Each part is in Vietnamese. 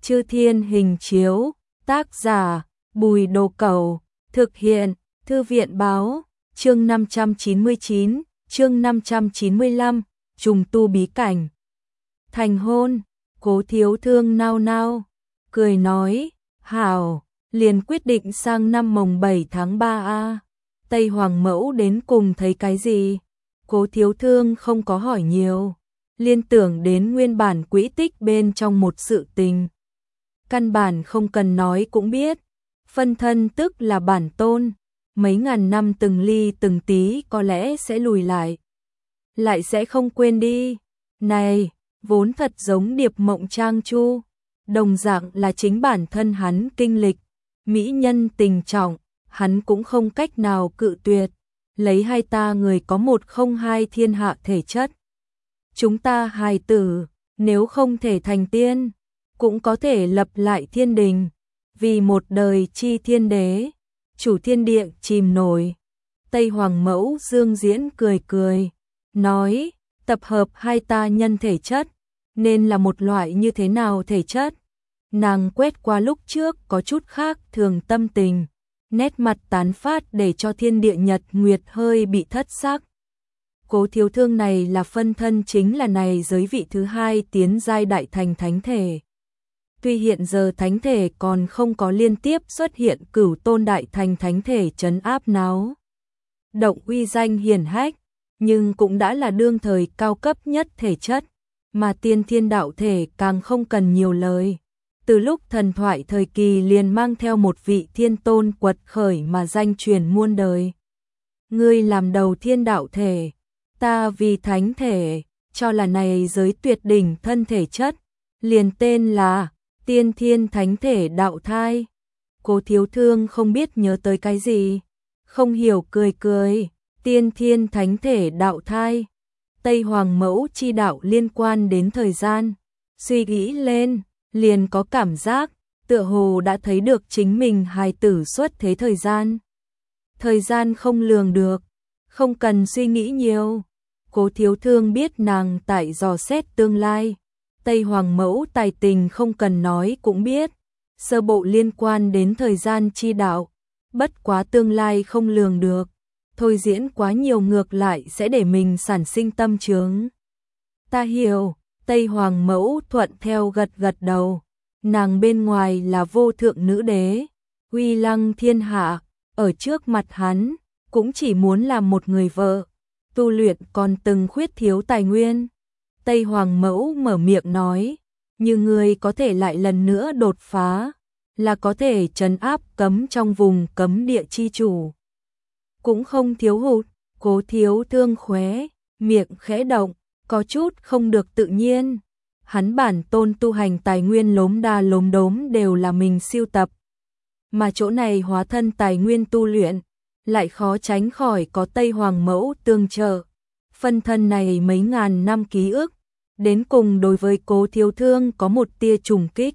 Chư Thiên Hình Chiếu, tác giả, Bùi Đồ Cẩu, thực hiện, Thư viện Báo, chương 599, chương 595, trùng tu bí cảnh. Thành hôn, Cố Thiếu Thương nao nao, cười nói, hảo, liền quyết định sang năm mồng 7 tháng 3 a. Tây Hoàng Mẫu đến cùng thấy cái gì? Cố Thiếu Thương không có hỏi nhiều, liên tưởng đến nguyên bản quỹ tích bên trong một sự tình. Căn bản không cần nói cũng biết, phân thân tức là bản tôn, mấy ngàn năm từng ly từng tí có lẽ sẽ lùi lại sẽ không quên đi. Này, vốn thật giống Điệp Mộng Trang Chu, đồng dạng là chính bản thân hắn kinh lịch, mỹ nhân tình trọng, hắn cũng không cách nào cự tuyệt, lấy hai ta người có một không hai thiên hạ thể chất. Chúng ta hài tử, nếu không thể thành tiên, cũng có thể lập lại thiên đình, vì một đời chi thiên đế, chủ thiên địa chìm nổi. Tây Hoàng Mẫu Dương Diễn cười cười, nói, tập hợp hai ta nhân thể chất, nên là một loại như thế nào thể chất? Nàng quét qua lúc trước có chút khác thường tâm tình, nét mặt tán phát để cho thiên địa nhật nguyệt hơi bị thất sắc. Cố Thiếu Thương này là phân thân chính là này giới vị thứ hai tiến giai đại thành thánh thể. Tuy hiện giờ thánh thể còn không có liên tiếp xuất hiện cửu tôn đại thành thánh thể trấn áp náo động uy danh hiển hách, nhưng cũng đã là đương thời cao cấp nhất thể chất, mà tiên thiên đạo thể càng không cần nhiều lời. Từ lúc thần thoại thời kỳ liền mang theo một vị thiên tôn quật khởi mà danh truyền muôn đời. Ngươi làm đầu thiên đạo thể, ta vì thánh thể, cho là này giới tuyệt đỉnh thân thể chất, liền tên là tiên thiên thánh thể đạo thai. Cố Thiếu Thương không biết nhớ tới cái gì, không hiểu cười cười, tiên thiên thánh thể đạo thai. Tây Hoàng Mẫu chi đạo liên quan đến thời gian, suy nghĩ lên, liền có cảm giác, tựa hồ đã thấy được chính mình hài tử xuất thế thời gian. Thời gian không lường được, không cần suy nghĩ nhiều. Cố Thiếu Thương biết nàng tại dò xét tương lai. Tây Hoàng Mẫu tài tình không cần nói cũng biết, sơ bộ liên quan đến thời gian chi đạo, bất quá tương lai không lường được, thôi diễn quá nhiều ngược lại sẽ để mình sản sinh tâm chướng. Ta hiểu, Tây Hoàng Mẫu thuận theo gật gật đầu, nàng bên ngoài là vô thượng nữ đế, uy lăng thiên hạ, ở trước mặt hắn, cũng chỉ muốn làm một người vợ, tu luyện còn từng khuyết thiếu tài nguyên. Tây Hoàng Mẫu mở miệng nói, như ngươi có thể lại lần nữa đột phá, là có thể trấn áp cấm trong vùng cấm địa chi chủ. Cũng không thiếu hụt. Cố Thiếu Thương khóe miệng khẽ động, có chút không được tự nhiên. Hắn bản tôn tu hành tài nguyên lốm đa lốm đốm đều là mình siêu tập, mà chỗ này hóa thân tài nguyên tu luyện, lại khó tránh khỏi có Tây Hoàng Mẫu tương trợ. Phân thân này mấy ngàn năm ký ức, đến cùng đối với Cố Thiếu Thương có một tia trùng kích.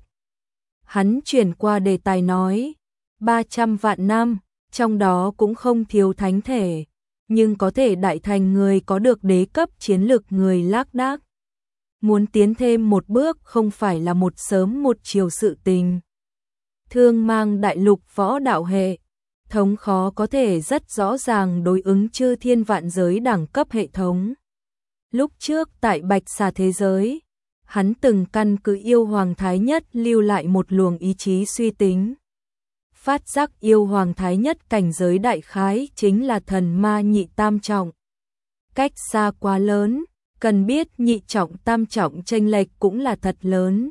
Hắn chuyển qua đề tài nói, 300 vạn năm, trong đó cũng không thiếu thánh thể, nhưng có thể đại thành người có được đế cấp chiến lực người lác đác. Muốn tiến thêm một bước không phải là một sớm một chiều sự tình. Thương mang đại lục võ đạo hệ thống khó có thể rất rõ ràng đối ứng chư thiên vạn giới đẳng cấp hệ thống. Lúc trước tại Bạch Xà thế giới, hắn từng căn cứ yêu hoàng thái nhất lưu lại một luồng ý chí suy tính. Phát giác yêu hoàng thái nhất cảnh giới đại khái chính là thần ma nhị tam trọng. Cách xa quá lớn, cần biết nhị trọng tam trọng chênh lệch cũng là thật lớn.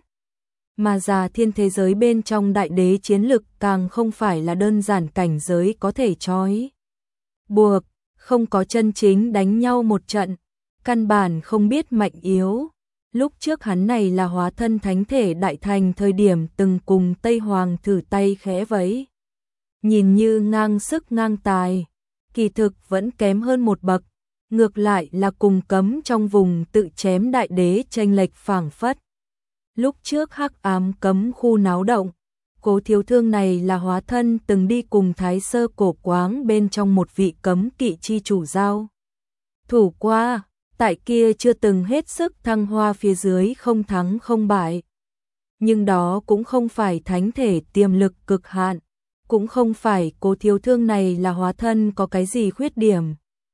Mà già thiên thế giới bên trong đại đế chiến lực càng không phải là đơn giản cảnh giới có thể trói buộc, không có chân chính đánh nhau một trận, căn bản không biết mạnh yếu. Lúc trước hắn này là hóa thân thánh thể đại thành thời điểm từng cùng Tây Hoàng thử tay khẽ vẫy. Nhìn như ngang sức ngang tài, kỳ thực vẫn kém hơn một bậc, ngược lại là cùng cấm trong vùng tự chém đại đế chênh lệch phảng phất. Lúc trước hắc ám cấm khu náo động, Cố Thiếu Thương này là hóa thân từng đi cùng Thái Sơ Cổ Quáng bên trong một vị cấm kỵ chi chủ giao thủ qua, tại kia chưa từng hết sức thăng hoa phía dưới không thắng không bại. nhưng đó cũng không phải thánh thể tiềm lực cực hạn, cũng không phải Cố Thiếu Thương này là hóa thân có cái gì khuyết điểm.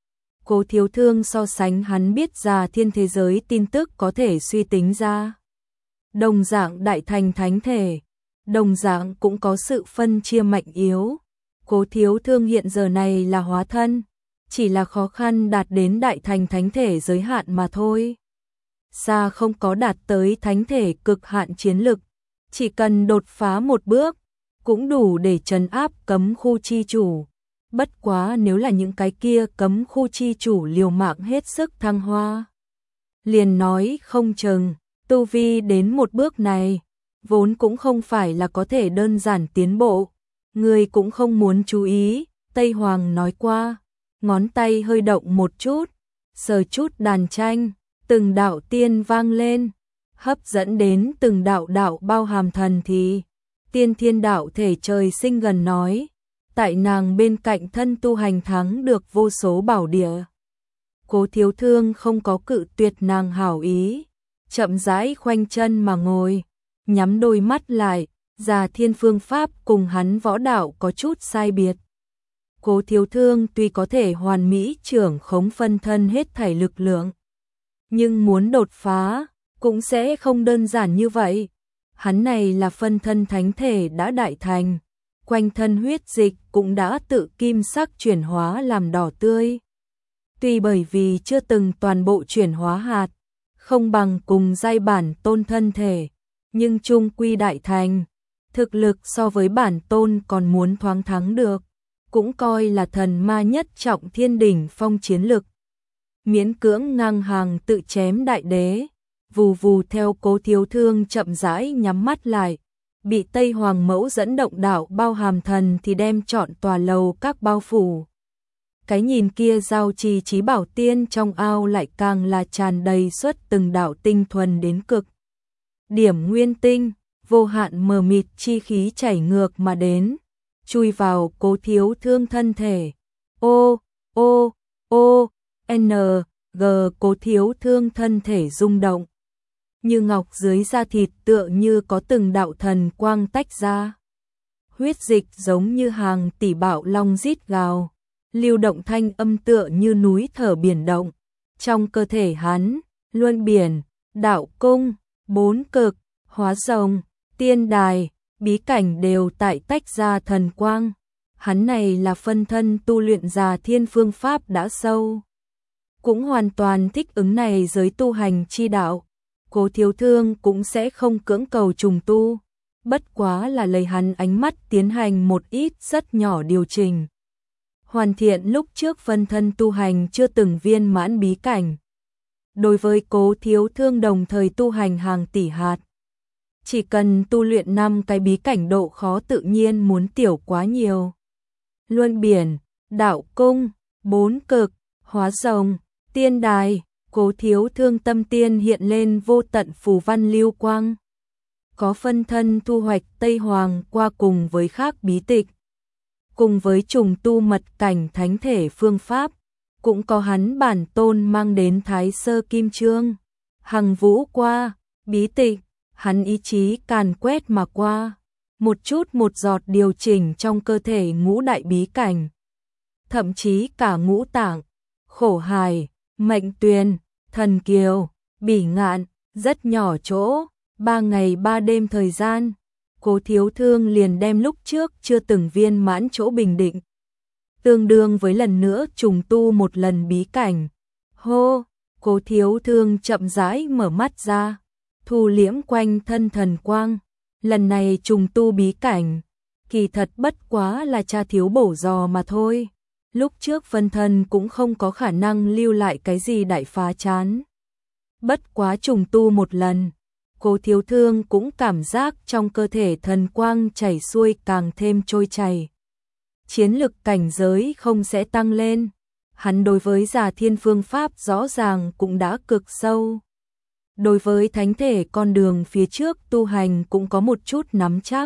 Cố Thiếu Thương so sánh hắn biết ra thiên thế giới tin tức có thể suy tính ra. Đồng dạng đại thành thánh thể, đồng dạng cũng có sự phân chia mạnh yếu. Cố Thiếu Thương hiện giờ này là hóa thân, chỉ là khó khăn đạt đến đại thành thánh thể giới hạn mà thôi. Xa không có đạt tới thánh thể cực hạn chiến lực, chỉ cần đột phá một bước, cũng đủ để trấn áp cấm khu chi chủ. Bất quá nếu là những cái kia cấm khu chi chủ liều mạng hết sức thăng hoa, liền nói không chừng, tu vi đến một bước này, vốn cũng không phải là có thể đơn giản tiến bộ. Người cũng không muốn chú ý, Tây Hoàng nói qua, ngón tay hơi động một chút, sờ chút đàn tranh, từng đạo tiên vang lên, hấp dẫn đến từng đạo đạo bao hàm thần thì. Tiên thiên đạo thể trời sinh gần nói, tại nàng bên cạnh thân tu hành thắng được vô số bảo địa. Cố Thiếu Thương không có cự tuyệt nàng hảo ý, chậm rãi khoanh chân mà ngồi, nhắm đôi mắt lại, Già Thiên phương pháp cùng hắn võ đạo có chút sai biệt. Cố Thiếu Thương tuy có thể hoàn mỹ trưởng khống phân thân hết thảy lực lượng, nhưng muốn đột phá cũng sẽ không đơn giản như vậy. Hắn này là phân thân thánh thể đã đại thành, quanh thân huyết dịch cũng đã tự kim sắc chuyển hóa làm đỏ tươi. Tuy bởi vì chưa từng toàn bộ chuyển hóa hạt, không bằng cùng giai bản tôn thân thể, nhưng chung quy đại thành, thực lực so với bản tôn còn muốn thoáng thắng được, cũng coi là thần ma nhất trọng thiên đỉnh phong chiến lực. Miễn cưỡng ngang hàng tự chém đại đế, vù vù theo Cố Thiếu Thương chậm rãi nhắm mắt lại, bị Tây Hoàng mẫu dẫn động đạo bao hàm thần thì đem trọn tòa lầu các bao phủ. Cái nhìn kia giao trì trí bảo tiên trong ao lại càng là tràn đầy suốt từng đạo tinh thuần đến cực điểm nguyên tinh, vô hạn mờ mịt chi khí chảy ngược mà đến, chui vào Cố Thiếu Thương thân thể. Ô, ô, ô, n, g Cố Thiếu Thương thân thể rung động. Như ngọc dưới da thịt tựa như có từng đạo thần quang tách ra. Huyết dịch giống như hàng tỷ bạo long rít gào, lưu động thanh âm tựa như núi thở biển động. Trong cơ thể hắn, luân biển, đạo cung, bốn cực, hóa rồng, tiên đài, bí cảnh đều tại tách ra thần quang. Hắn này là phân thân tu luyện Già Thiên phương pháp đã sâu, cũng hoàn toàn thích ứng này giới tu hành chi đạo. Cố Thiếu Thương cũng sẽ không cưỡng cầu trùng tu, bất quá là lấy hắn ánh mắt tiến hành một ít rất nhỏ điều chỉnh. Hoàn thiện lúc trước phân thân tu hành chưa từng viên mãn bí cảnh. Đối với Cố Thiếu Thương đồng thời tu hành hàng tỷ hạt. Chỉ cần tu luyện 5 cái bí cảnh độ khó tự nhiên muốn tiểu quá nhiều. Luân biển, đạo cung, bốn cực, hóa rồng, tiên đài. Cố Thiếu Thương tâm tiên hiện lên vô tận phù văn lưu quang. Có phân thân thu hoạch Tây Hoàng qua cùng với khác bí tịch, cùng với trùng tu mật cảnh thánh thể phương pháp, cũng có hắn bản tôn mang đến Thái Sơ Kim Chương, Hằng Vũ qua, bí tịch, hắn ý chí càn quét mà qua, một chút một giọt điều chỉnh trong cơ thể ngũ đại bí cảnh, thậm chí cả ngũ tạng, khổ hài, mệnh tuyền, thần kiều, bỉ ngạn, rất nhỏ chỗ, 3 ngày 3 đêm thời gian, Cố Thiếu Thương liền đem lúc trước chưa từng viên mãn chỗ bình định, tương đương với lần nữa trùng tu một lần bí cảnh. Hô, Cố Thiếu Thương chậm rãi mở mắt ra, thu liễm quanh thân thần quang, lần này trùng tu bí cảnh, kỳ thật bất quá là cha thiếu bổ giò mà thôi. Lúc trước phân thân cũng không có khả năng lưu lại cái gì đại phá chán. Bất quá trùng tu một lần, Cố Thiếu Thương cũng cảm giác trong cơ thể thần quang chảy xuôi càng thêm trôi chảy. Chiến lực cảnh giới không sẽ tăng lên, hắn đối với Già Thiên phương pháp rõ ràng cũng đã cực sâu. Đối với thánh thể con đường phía trước tu hành cũng có một chút nắm chắc.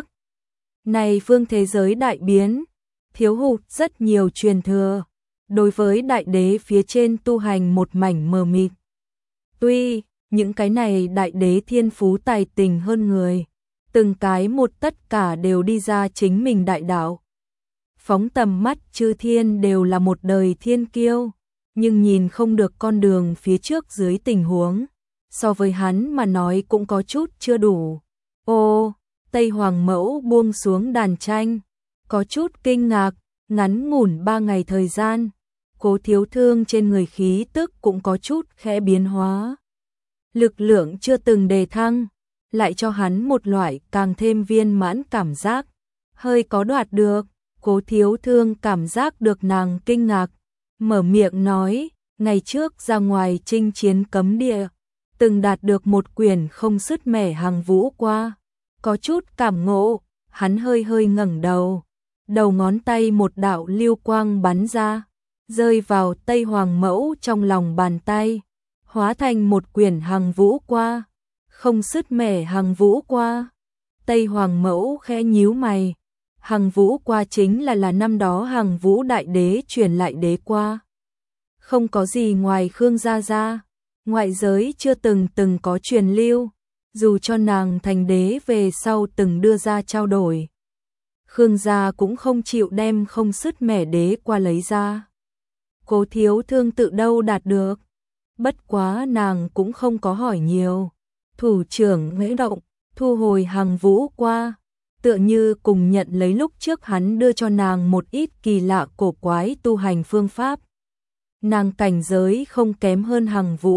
Này phương thế giới đại biến, thiếu hụt rất nhiều truyền thừa, đối với đại đế phía trên tu hành một mảnh mờ mịt. Tuy những cái này đại đế thiên phú tài tình hơn người, từng cái một tất cả đều đi ra chính mình đại đạo. Phóng tầm mắt chư thiên đều là một đời thiên kiêu, nhưng nhìn không được con đường phía trước dưới tình huống, so với hắn mà nói cũng có chút chưa đủ. Ô, Tây Hoàng Mẫu buông xuống đàn tranh, có chút kinh ngạc, ngắn ngủn 3 ngày thời gian, Cố Thiếu Thương trên người khí tức cũng có chút khẽ biến hóa. Lực lượng chưa từng đề thăng, lại cho hắn một loại càng thêm viên mãn cảm giác, hơi có đoạt được. Cố Thiếu Thương cảm giác được nàng kinh ngạc, mở miệng nói, ngày trước ra ngoài chinh chiến cấm địa, từng đạt được một quyển không sứt mẻ hàng vũ qua, có chút cảm ngộ, hắn hơi hơi ngẩng đầu, đầu ngón tay một đạo lưu quang bắn ra, rơi vào Tây Hoàng Mẫu trong lòng bàn tay, hóa thành một quyển hàng vũ qua, không sứt mẻ hàng vũ qua. Tây Hoàng Mẫu khẽ nhíu mày, hàng vũ qua chính là năm đó hàng vũ đại đế truyền lại đế qua. Không có gì ngoài Khương Gia Gia, ngoại giới chưa từng có truyền lưu, dù cho nàng thành đế về sau từng đưa ra trao đổi. Khương Gia cũng không chịu đem không sứt mẻ đế qua lấy ra. Cố Thiếu Thương tự đâu đạt được, bất quá nàng cũng không có hỏi nhiều. Thủ trưởng Mễ Động, thu hồi hàng vũ qua, tựa như cùng nhận lấy lúc trước hắn đưa cho nàng một ít kỳ lạ cổ quái tu hành phương pháp. Nàng cảnh giới không kém hơn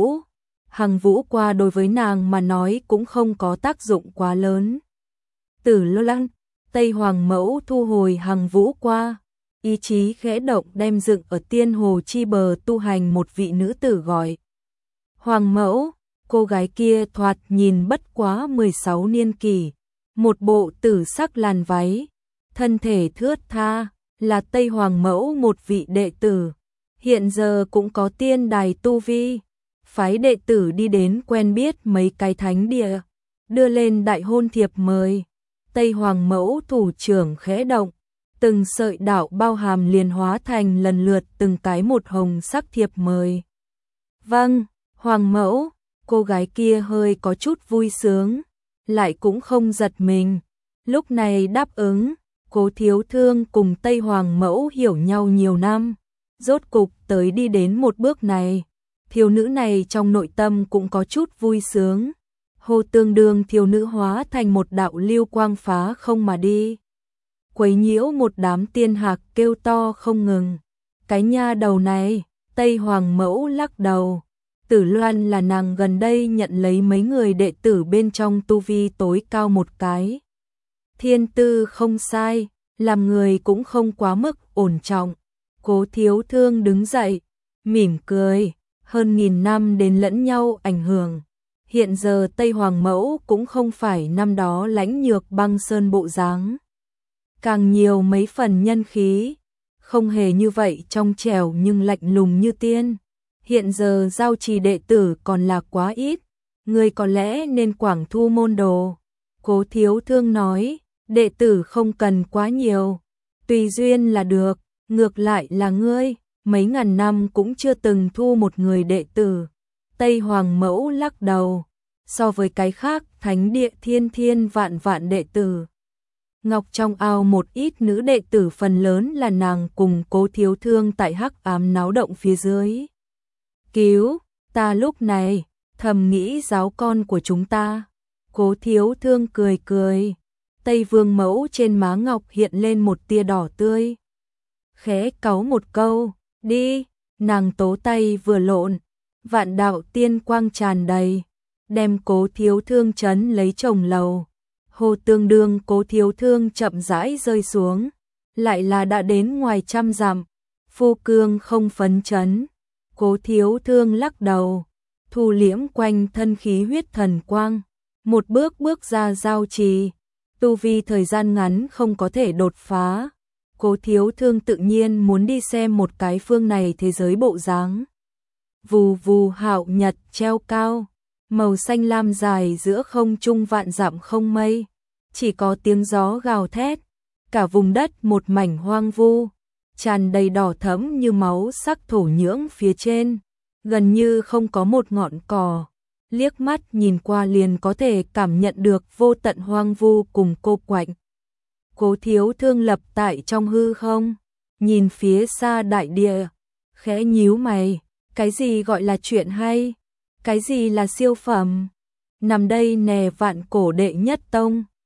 hàng vũ qua đối với nàng mà nói cũng không có tác dụng quá lớn. Tử Lô Lăng, Tây Hoàng Mẫu thu hồi hàng vũ qua, ý chí khẽ động đem dựng ở tiên hồ chi bờ tu hành một vị nữ tử gọi Hoàng Mẫu. Cô gái kia thoạt nhìn bất quá 16 niên kỷ, một bộ tử sắc làn váy, thân thể thướt tha, là Tây Hoàng Mẫu một vị đệ tử, hiện giờ cũng có tiên đài tu vi, phái đệ tử đi đến quen biết mấy cái thánh địa, đưa lên đại hôn thiệp mời. Tây Hoàng Mẫu thủ trưởng khẽ động, từng sợi đạo bao hàm liền hóa thành lần lượt từng cái một hồng sắc thiệp mời. Vâng, Hoàng Mẫu. Cô gái kia hơi có chút vui sướng, lại cũng không giật mình. Lúc này đáp ứng, Cố Thiếu Thương cùng Tây Hoàng Mẫu hiểu nhau nhiều năm, rốt cục tới đi đến một bước này. Thiếu nữ này trong nội tâm cũng có chút vui sướng. Hồ Tương Đương thiếu nữ hóa thành một đạo lưu quang phá không mà đi, quấy nhiễu một đám tiên hạc kêu to không ngừng. Cái nha đầu này, Tây Hoàng Mẫu lắc đầu. Tử Loan là nàng gần đây nhận lấy mấy người đệ tử bên trong tu vi tối cao một cái. Thiên tư không sai, làm người cũng không quá mức ổn trọng. Cố Thiếu Thương đứng dậy, mỉm cười, hơn 1000 năm đến lẫn nhau ảnh hưởng. Hiện giờ Tây Hoàng Mẫu cũng không phải năm đó lãnh nhược băng sơn bộ dáng, càng nhiều mấy phần nhân khí, không hề như vậy trong trẻo nhưng lạnh lùng như tiên. Hiện giờ giao trì đệ tử còn là quá ít, người có lẽ nên quảng thu môn đồ. Cố Thiếu Thương nói, đệ tử không cần quá nhiều, tùy duyên là được, ngược lại là ngươi, mấy ngàn năm cũng chưa từng thu một người đệ tử. Tây Hoàng Mẫu lắc đầu, so với cái khác thánh địa thiên vạn đệ tử. Ngọc trong ao một ít nữ đệ tử phần lớn là nàng cùng Cố Thiếu Thương tại hắc ám náo động phía dưới. Cứu, ta lúc này, thầm nghĩ giáo con của chúng ta. Cố Thiếu Thương cười cười, Tây Vương Mẫu trên má ngọc hiện lên một tia đỏ tươi. Khẽ cáu một câu, đi, nàng tố tay vừa lộn, vạn đạo tiên quang tràn đầy, đem Cố Thiếu Thương trấn lấy chồng lầu. Hồ Tương Đương Cố Thiếu Thương chậm rãi rơi xuống, lại là đã đến ngoài 100 dặm, phu cương không phấn chấn. Cố Thiếu Thương lắc đầu, thu liễm quanh thân khí huyết thần quang, một bước ra giao trì, tu vi thời gian ngắn không có thể đột phá. Cố Thiếu Thương tự nhiên muốn đi xem một cái phương này thế giới bộ dáng. Vù vù hạo nhật treo cao, màu xanh lam dài giữa không trung vạn dặm không mây, chỉ có tiếng gió gào thét, cả vùng đất một mảnh hoang vu, tràn đầy đỏ thẫm như máu sắc thổ nhưỡng phía trên, gần như không có một ngọn cỏ, liếc mắt nhìn qua liền có thể cảm nhận được vô tận hoang vu cùng cô quạnh. Cố Thiếu Thương lập tại trong hư không, nhìn phía xa đại địa, khẽ nhíu mày, cái gì gọi là chuyện hay, cái gì là siêu phẩm, nằm đây nè vạn cổ đệ nhất tông,